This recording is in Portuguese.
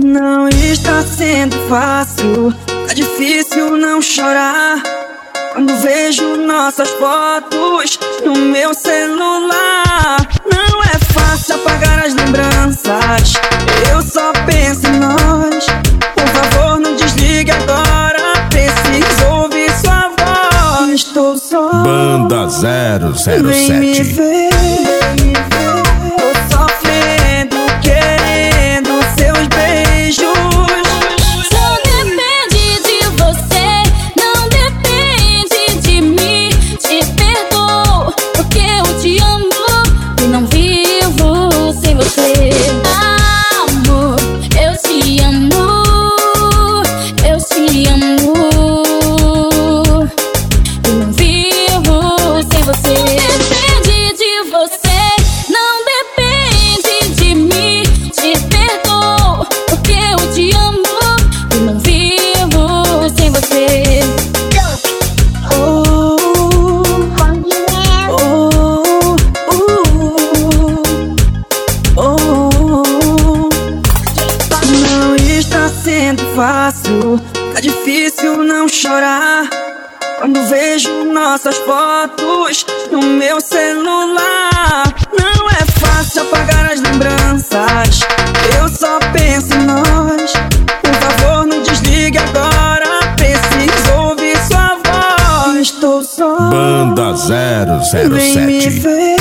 Não está sendo fácil, tá difícil não chorar quando vejo nossas fotos no meu celular. Não é fácil apagar as lembranças, eu só penso em nós. Por favor, não desligue agora, preciso ouvir sua voz. Estou só, Banda 007. vem me ver. Tô sofrendo, querendo seus beijos. Só depende de você, não depende de mim. Te perdoo, porque eu te amo e não vivo sem você. Amor, eu te amo, eu te amo e não vivo sem você. Depende de você, não depende de mim. Te perdoo, porque eu te amo e não vivo sem você. Oh, oh, oh. Não está sendo fácil, tá difícil não chorar quando vejo nossas fotos no meu celular. Não é fácil apagar as lembranças, eu só penso em nós. Por favor, não desligue agora, preciso ouvir sua voz. Estou só, Banda vem me 007. ver.